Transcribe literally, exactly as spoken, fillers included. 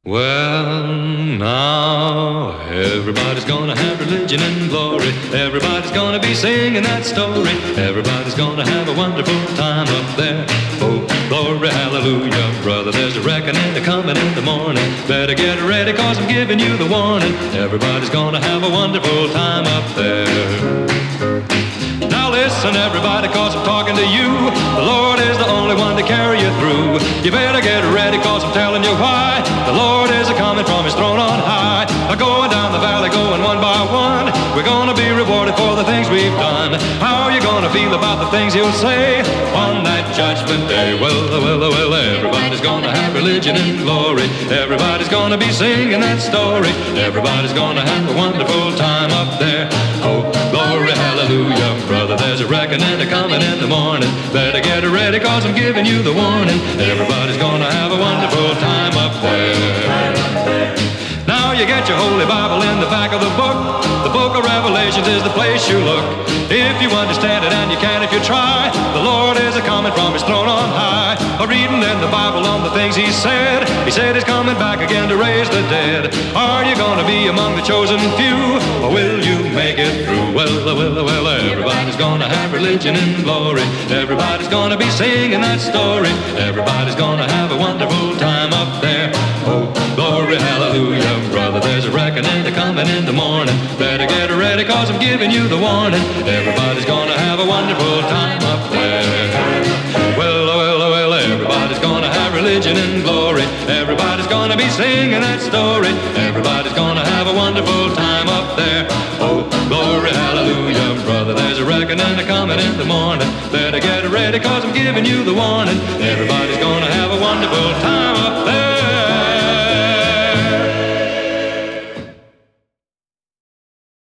Well, now everybody's gonna have religion and glory. Everybody's gonna be singing that story. Everybody's gonna have a wonderful time up there. Oh, glory, hallelujah, brother, there's a reckoning coming in the morning. Better get ready, cause I'm giving you the warning. Everybody's gonna have a wonderful time up there. Now listen, everybody, cause I'm talking to you. The Lord is the only one to carry you through. You better get ready, cause I'm telling you why. The Lord is a-coming from his throne on high. A-going down the valley, going one by one. We're gonna be rewarded for the things we've done. How you gonna feel about the things he'll say on that judgment day? Well, well, well, everybody's gonna have religion and glory. Everybody's gonna be singing that story. Everybody's gonna have a wonderful time up there. Oh, glory, hallelujah, brother, there's a reckoning coming in the morning. Better get ready, cause I'm giving you the warning. Everybody's gonna have a wonderful time up there. Now you get your Holy Bible in the back of the book. The book of Revelations is the place you look. If you understand it, and you can if you try, the Lord is a-coming from his throne on high. A reading in the Bible on the things he said. He said he's coming back again to raise the dead. Are you gonna be among the chosen few, or will you make it through? Well, well, well, everybody's gonna have religion and glory. Everybody's gonna be singing that story. Everybody's gonna have a wonderful time up there. Oh, glory, hallelujah, brother, there's a reckoning coming in the morning. Better get ready, cause I'm giving you the warning. Everybody's gonna have a wonderful time up there. Well, well, well, everybody's gonna have religion and glory. Everybody's gonna be singing that story. Everybody's gonna have a wonderful time up there. Oh, glory, hallelujah, brother, there's a reckoning coming in the morning. Better get ready, cause I'm giving you the warning. Everybody's gonna have a wonderful time